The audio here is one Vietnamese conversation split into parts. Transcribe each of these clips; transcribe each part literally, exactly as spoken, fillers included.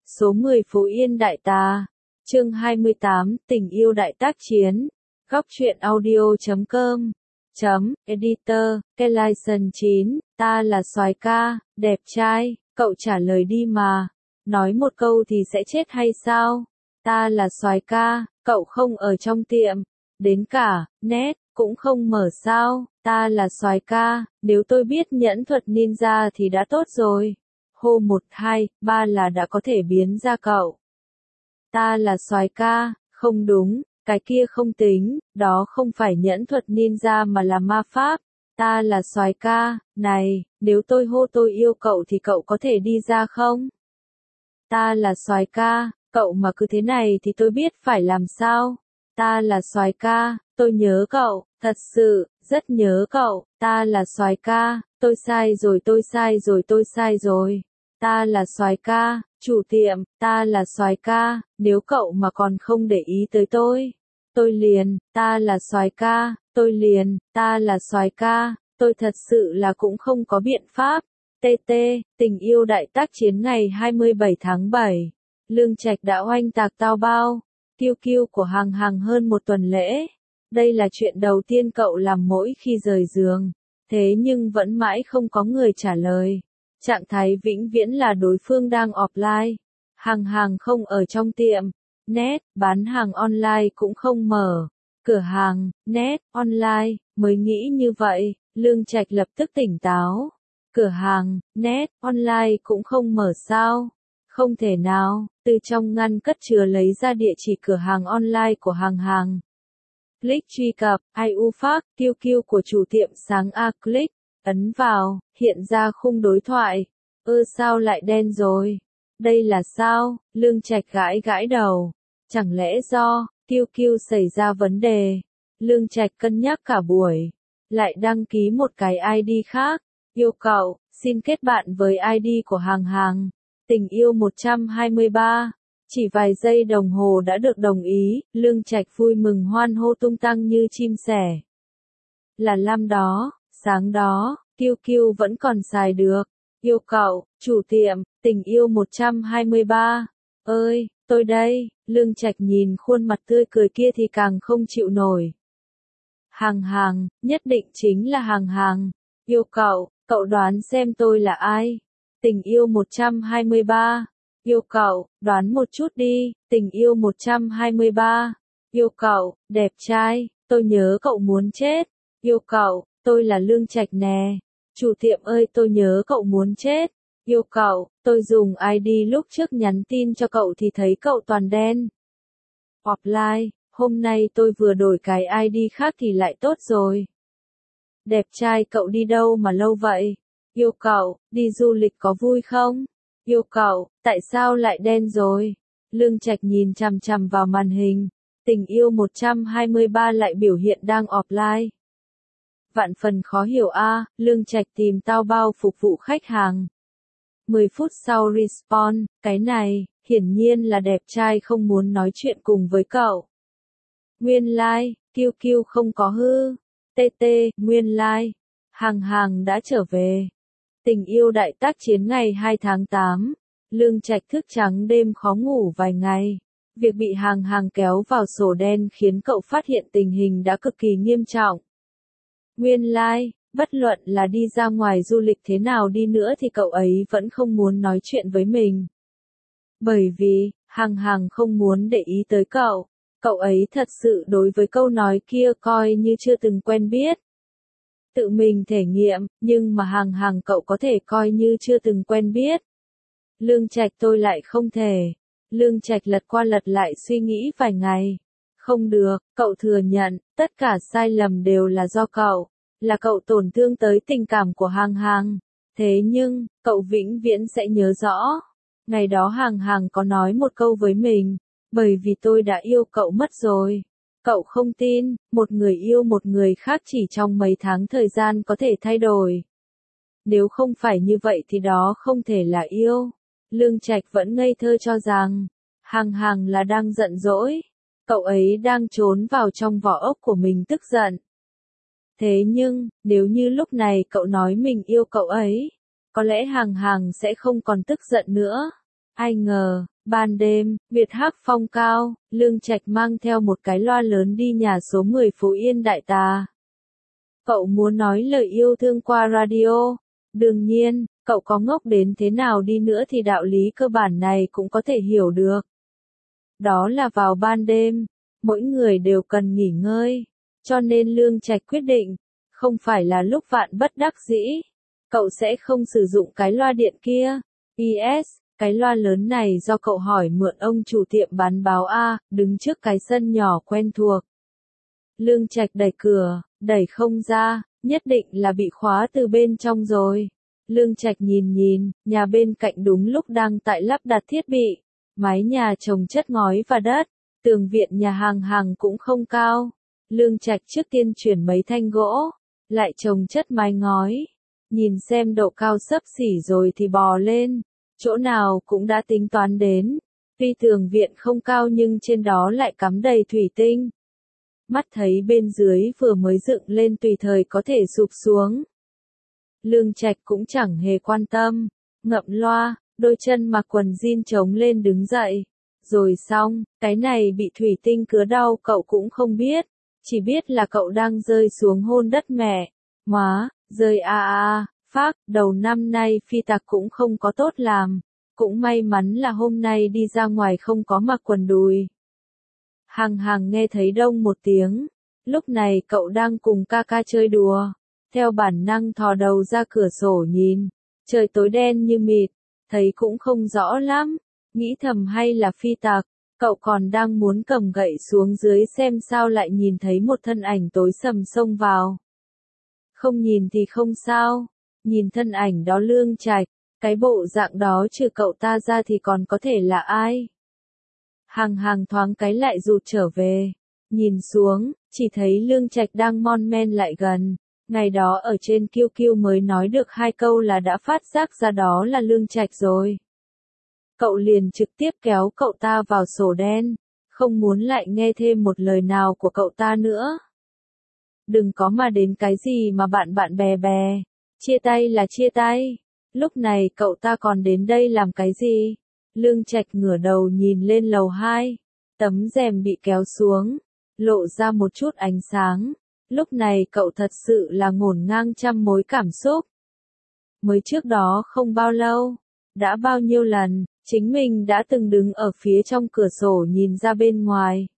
Số mười Phú Yên Đại Tà. Chương hai mươi tám, Tình yêu đại tác chiến. Góc truyện audio chấm com. Chấm, editor, Kellyson chín, ta là soái ca, đẹp trai, cậu trả lời đi mà. Nói một câu thì sẽ chết hay sao? Ta là soái ca, cậu không ở trong tiệm. Đến cả, net, cũng không mở sao? Ta là soái ca, nếu tôi biết nhẫn thuật ninja thì đã tốt rồi. Hô một hai ba là đã có thể biến ra cậu. Ta là soái ca, không đúng, cái kia không tính, đó không phải nhẫn thuật ninja mà là ma pháp. Ta là soái ca, này, nếu tôi hô tôi yêu cậu thì cậu có thể đi ra không? Ta là soái ca, cậu mà cứ thế này thì tôi biết phải làm sao. Ta là soái ca, tôi nhớ cậu, thật sự, rất nhớ cậu. Ta là soái ca, tôi sai rồi tôi sai rồi tôi sai rồi. Ta là soái ca, chủ tiệm, ta là soái ca, nếu cậu mà còn không để ý tới tôi, tôi liền, ta là soái ca, tôi liền, ta là soái ca, tôi thật sự là cũng không có biện pháp. tê tê, tình yêu đại tác chiến ngày hai mươi bảy tháng bảy. Lương Trạch đã oanh tạc tao bao, kiêu kiêu của Hằng Hằng hơn một tuần lễ. Đây là chuyện đầu tiên cậu làm mỗi khi rời giường, thế nhưng vẫn mãi không có người trả lời. Trạng thái vĩnh viễn là đối phương đang offline. Hằng Hằng không ở trong tiệm, net, bán hàng online cũng không mở. Cửa hàng, net, online, mới nghĩ như vậy, Lương Trạch lập tức tỉnh táo. Cửa hàng, net, online cũng không mở sao? Không thể nào, từ trong ngăn cất chứa lấy ra địa chỉ cửa hàng online của Hằng Hằng. Click truy cập, i u Fac, kiêu kiêu của chủ tiệm sáng A click, ấn vào, hiện ra khung đối thoại. Ơ sao lại đen rồi? Đây là sao? Lương Trạch gãi gãi đầu. Chẳng lẽ do, kiêu kiêu xảy ra vấn đề? Lương Trạch cân nhắc cả buổi. Lại đăng ký một cái i đê khác. Yêu cậu, xin kết bạn với i đê của Hằng Hằng. Tình yêu một trăm hai mươi ba. Chỉ vài giây đồng hồ đã được đồng ý, Lương Trạch vui mừng hoan hô tung tăng như chim sẻ. Là năm đó, sáng đó, kiêu kiêu vẫn còn xài được. Yêu cậu, chủ tiệm, tình yêu một trăm hai mươi ba. Ơi, tôi đây, Lương Trạch nhìn khuôn mặt tươi cười kia thì càng không chịu nổi. Hằng Hằng, nhất định chính là Hằng Hằng. Yêu cậu, cậu đoán xem tôi là ai? Tình yêu một trăm hai mươi ba. Yêu cậu, đoán một chút đi, tình yêu một trăm hai mươi ba. Yêu cậu, đẹp trai, tôi nhớ cậu muốn chết. Yêu cậu, tôi là Lương Trạch nè. Chủ tiệm ơi tôi nhớ cậu muốn chết. Yêu cậu, tôi dùng i đê lúc trước nhắn tin cho cậu thì thấy cậu toàn đen. Offline, hôm nay tôi vừa đổi cái i đê khác thì lại tốt rồi. Đẹp trai cậu đi đâu mà lâu vậy? Yêu cậu, đi du lịch có vui không? Yêu cậu, tại sao lại đen rồi? Lương Trạch nhìn chằm chằm vào màn hình. Tình yêu một trăm hai mươi ba lại biểu hiện đang offline. Vạn phần khó hiểu a, à, Lương Trạch tìm tao bao phục vụ khách hàng. mười phút sau respawn, cái này, hiển nhiên là đẹp trai không muốn nói chuyện cùng với cậu. Nguyên lai, like, kiêu kiêu không có hư. tê tê, nguyên lai, like. Hằng Hằng đã trở về. Tình yêu đại tác chiến ngày hai tháng tám. Lương Trạch thức trắng đêm khó ngủ vài ngày. Việc bị Hằng Hằng kéo vào sổ đen khiến cậu phát hiện tình hình đã cực kỳ nghiêm trọng. Nguyên lai, like, bất luận là đi ra ngoài du lịch thế nào đi nữa thì cậu ấy vẫn không muốn nói chuyện với mình. Bởi vì, Hằng Hằng không muốn để ý tới cậu. Cậu ấy thật sự đối với câu nói kia coi như chưa từng quen biết. Tự mình thể nghiệm, nhưng mà Hằng Hằng cậu có thể coi như chưa từng quen biết. Lương Trạch tôi lại không thể. Lương Trạch lật qua lật lại suy nghĩ vài ngày. Không được, cậu thừa nhận, tất cả sai lầm đều là do cậu. Là cậu tổn thương tới tình cảm của Hằng Hằng. Thế nhưng, cậu vĩnh viễn sẽ nhớ rõ. Ngày đó Hằng Hằng có nói một câu với mình. Bởi vì tôi đã yêu cậu mất rồi. Cậu không tin, một người yêu một người khác chỉ trong mấy tháng thời gian có thể thay đổi. Nếu không phải như vậy thì đó không thể là yêu. Lương Trạch vẫn ngây thơ cho rằng, Hằng Hằng là đang giận dỗi. Cậu ấy đang trốn vào trong vỏ ốc của mình tức giận. Thế nhưng, nếu như lúc này cậu nói mình yêu cậu ấy, có lẽ Hằng Hằng sẽ không còn tức giận nữa. Ai ngờ, ban đêm, Việt Hắc phong cao, Lương Trạch mang theo một cái loa lớn đi nhà số mười Phú Yên Đại Tà. Cậu muốn nói lời yêu thương qua radio. Đương nhiên, cậu có ngốc đến thế nào đi nữa thì đạo lý cơ bản này cũng có thể hiểu được. Đó là vào ban đêm, mỗi người đều cần nghỉ ngơi, cho nên Lương Trạch quyết định, không phải là lúc vạn bất đắc dĩ, cậu sẽ không sử dụng cái loa điện kia. pê ét, cái loa lớn này do cậu hỏi mượn ông chủ tiệm bán báo A, đứng trước cái sân nhỏ quen thuộc. Lương Trạch đẩy cửa, đẩy không ra, nhất định là bị khóa từ bên trong rồi. Lương Trạch nhìn nhìn, nhà bên cạnh đúng lúc đang tại lắp đặt thiết bị. Mái nhà trồng chất ngói và đất, tường viện nhà hàng hàng cũng không cao. Lương Trạch trước tiên chuyển mấy thanh gỗ, lại trồng chất mái ngói. Nhìn xem độ cao xấp xỉ rồi thì bò lên, chỗ nào cũng đã tính toán đến. Tuy tường viện không cao nhưng trên đó lại cắm đầy thủy tinh. Mắt thấy bên dưới vừa mới dựng lên tùy thời có thể sụp xuống. Lương Trạch cũng chẳng hề quan tâm, ngậm loa, đôi chân mặc quần jean trống lên đứng dậy. Rồi xong, cái này bị thủy tinh cứa đau cậu cũng không biết, chỉ biết là cậu đang rơi xuống hôn đất mẹ. Má, rơi a a, phác, đầu năm nay phi tặc cũng không có tốt làm, cũng may mắn là hôm nay đi ra ngoài không có mặc quần đùi. Hằng Hằng nghe thấy đông một tiếng, lúc này cậu đang cùng ca ca chơi đùa, theo bản năng thò đầu ra cửa sổ nhìn, trời tối đen như mịt, thấy cũng không rõ lắm, nghĩ thầm hay là phi tặc, cậu còn đang muốn cầm gậy xuống dưới xem sao lại nhìn thấy một thân ảnh tối sầm xông vào. Không nhìn thì không sao, nhìn thân ảnh đó Lương Trạch, cái bộ dạng đó trừ cậu ta ra thì còn có thể là ai? Hằng Hằng thoáng cái lại rụt trở về, nhìn xuống, chỉ thấy Lương Trạch đang mon men lại gần. Ngày đó ở trên Kiêu Kiêu mới nói được hai câu là đã phát giác ra đó là Lương Trạch rồi. Cậu liền trực tiếp kéo cậu ta vào sổ đen, không muốn lại nghe thêm một lời nào của cậu ta nữa. Đừng có mà đến cái gì mà bạn bạn bè bè, chia tay là chia tay, lúc này cậu ta còn đến đây làm cái gì? Lương Trạch ngửa đầu nhìn lên lầu hai, tấm rèm bị kéo xuống, lộ ra một chút ánh sáng. Lúc này cậu thật sự là ngổn ngang trăm mối cảm xúc. Mới trước đó không bao lâu, đã bao nhiêu lần, chính mình đã từng đứng ở phía trong cửa sổ nhìn ra bên ngoài.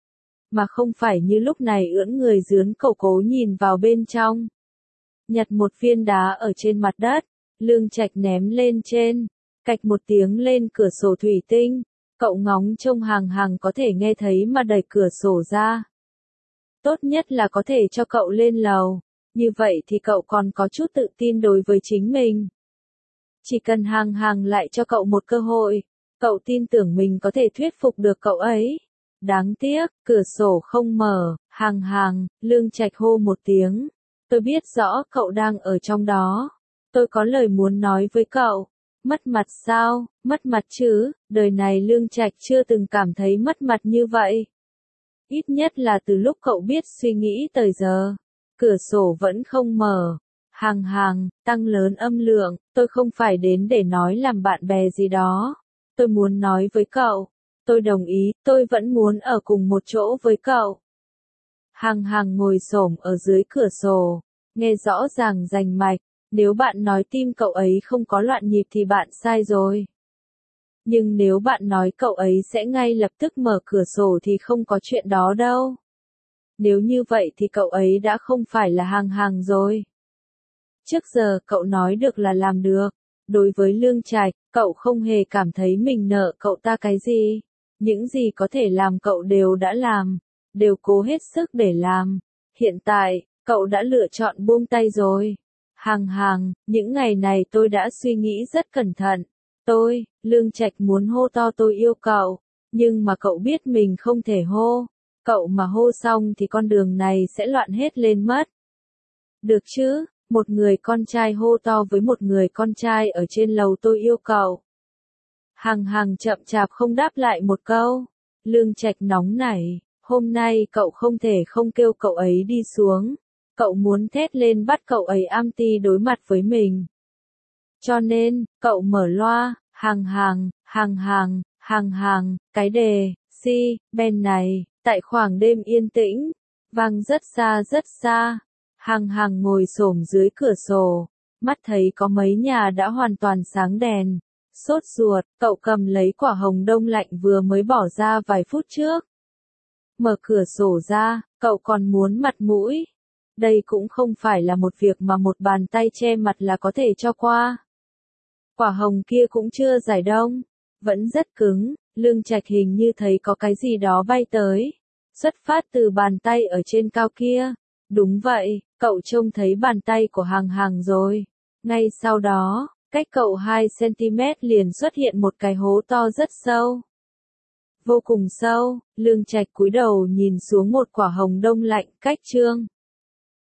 Mà không phải như lúc này ưỡn người dướn cậu cố nhìn vào bên trong. Nhặt một viên đá ở trên mặt đất, Lương Trạch ném lên trên, cạch một tiếng lên cửa sổ thủy tinh, cậu ngóng trông Hằng Hằng có thể nghe thấy mà đẩy cửa sổ ra. Tốt nhất là có thể cho cậu lên lầu, như vậy thì cậu còn có chút tự tin đối với chính mình. Chỉ cần Hằng Hằng lại cho cậu một cơ hội, cậu tin tưởng mình có thể thuyết phục được cậu ấy. Đáng tiếc, cửa sổ không mở, Hằng Hằng, Lương Trạch hô một tiếng. Tôi biết rõ cậu đang ở trong đó. Tôi có lời muốn nói với cậu. Mất mặt sao? Mất mặt chứ, đời này Lương Trạch chưa từng cảm thấy mất mặt như vậy. Ít nhất là từ lúc cậu biết suy nghĩ tới giờ. Cửa sổ vẫn không mở. Hằng Hằng, tăng lớn âm lượng, tôi không phải đến để nói làm bạn bè gì đó. Tôi muốn nói với cậu. Tôi đồng ý, tôi vẫn muốn ở cùng một chỗ với cậu. Hằng Hằng ngồi xổm ở dưới cửa sổ, nghe rõ ràng rành mạch. Nếu bạn nói tim cậu ấy không có loạn nhịp thì bạn sai rồi. Nhưng nếu bạn nói cậu ấy sẽ ngay lập tức mở cửa sổ thì không có chuyện đó đâu. Nếu như vậy thì cậu ấy đã không phải là Hằng Hằng rồi. Trước giờ cậu nói được là làm được. Đối với Lương Trạch, cậu không hề cảm thấy mình nợ cậu ta cái gì. Những gì có thể làm cậu đều đã làm, đều cố hết sức để làm. Hiện tại, cậu đã lựa chọn buông tay rồi. Hằng Hằng, những ngày này tôi đã suy nghĩ rất cẩn thận. Tôi, Lương Trạch muốn hô to tôi yêu cậu, nhưng mà cậu biết mình không thể hô. Cậu mà hô xong thì con đường này sẽ loạn hết lên mất. Được chứ, một người con trai hô to với một người con trai ở trên lầu tôi yêu cậu. Hằng Hằng chậm chạp không đáp lại một câu. Lương Trạch nóng nảy, hôm nay cậu không thể không kêu cậu ấy đi xuống. Cậu muốn thét lên bắt cậu ấy anti đối mặt với mình. Cho nên, cậu mở loa, Hàng hàng, hàng hàng, hàng hàng, cái đề, si, bên này, tại khoảng đêm yên tĩnh, vang rất xa rất xa. Hàng hàng ngồi xổm dưới cửa sổ, mắt thấy có mấy nhà đã hoàn toàn sáng đèn. Sốt ruột, cậu cầm lấy quả hồng đông lạnh vừa mới bỏ ra vài phút trước. Mở cửa sổ ra, cậu còn muốn mặt mũi. Đây cũng không phải là một việc mà một bàn tay che mặt là có thể cho qua. Quả hồng kia cũng chưa giải đông, vẫn rất cứng, Lương Trạch hình như thấy có cái gì đó bay tới, xuất phát từ bàn tay ở trên cao kia. Đúng vậy, cậu trông thấy bàn tay của hàng hàng rồi. Ngay sau đó, cách cậu hai xăng-ti-mét liền xuất hiện một cái hố to rất sâu. Vô cùng sâu, Lương Trạch cúi đầu nhìn xuống một quả hồng đông lạnh cách Trương